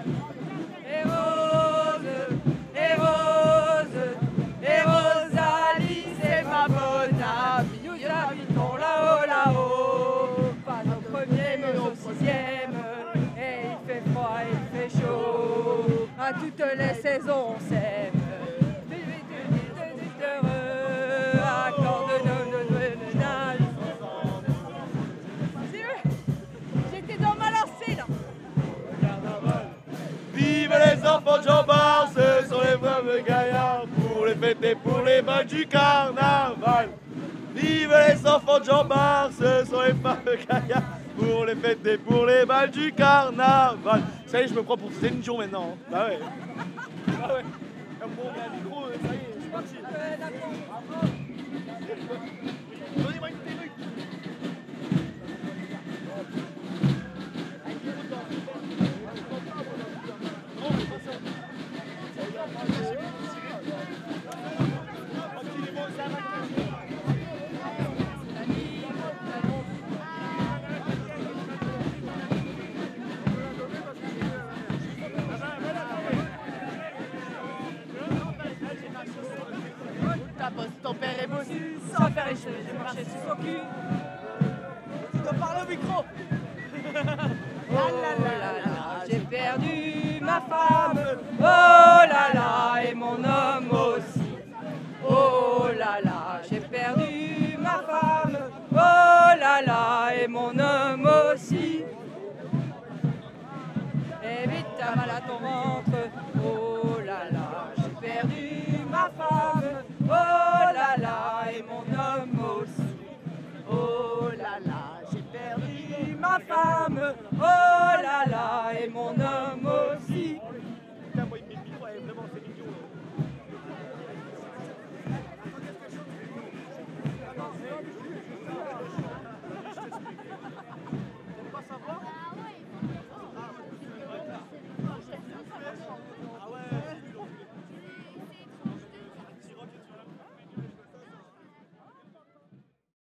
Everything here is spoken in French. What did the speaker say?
Et Rose, et Rose, et Rosalie, c'est ma bonne amie. Nous habitons là-haut, là-haut. Pas au premier, mais au sixième. Et il fait froid, il fait chaud. À toutes les saisons, on s'aime. J'étais dans ma lancée là. Vive les enfants de Jean-Bart, ce sont les braves gaillards pour les fêtes et pour les balles du carnaval. Vive les enfants de Jean-Bart, ce sont les braves gaillards pour les fêtes et pour les balles du carnaval. Ça y est, je me prends pour Céline Dion maintenant. Bah ouais. Bah ouais. Comme bon, il y a un micro, ça y est, je suis parti. Donnez-moi une perruque. Ta bosse, ton père est bossu, sans faire les cheveux, j'ai marché sur son cul. Tu dois parler au micro. Oh là là là, j'ai perdu ma femme. Oh là là, et mon homme aussi. Oh là là, j'ai perdu ma femme. Oh là là, et mon homme aussi. Et vite, t'as mal à ton ventre. Oh là là, j'ai perdu ma femme. Oh là là, et mon homme aussi. Oh là là, j'ai perdu ma femme. Oh là là, et mon homme aussi. Putain, moi, il met le micro, elle est vraiment Céline Dion.